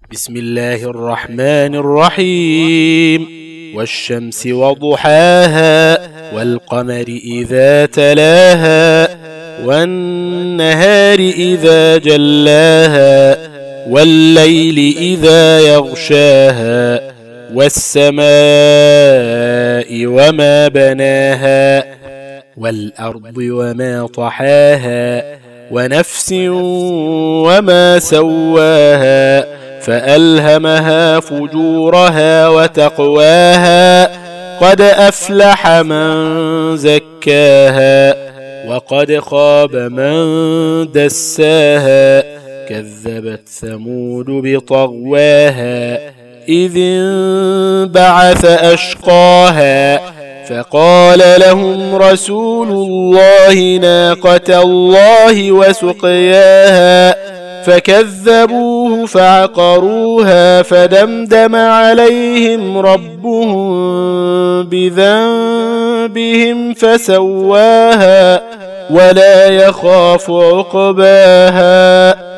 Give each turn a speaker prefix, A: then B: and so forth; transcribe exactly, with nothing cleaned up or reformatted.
A: بسم الله الرحمن الرحيم. والشمس وضحاها والقمر إذا تلاها والنهار إذا جلاها والليل إذا يغشاها والسماء وما بناها والأرض وما طحاها ونفس وما سواها فألهمها فجورها وتقواها قد أفلح من زكاها وقد خاب من دساها كذبت ثمود بطغواها إذ انبعث أشقاها فقال لهم رسول الله ناقة الله وسقياها فكذبوه فعقروها فدمدم عليهم ربهم بذنبهم فسواها ولا يخاف عقباها.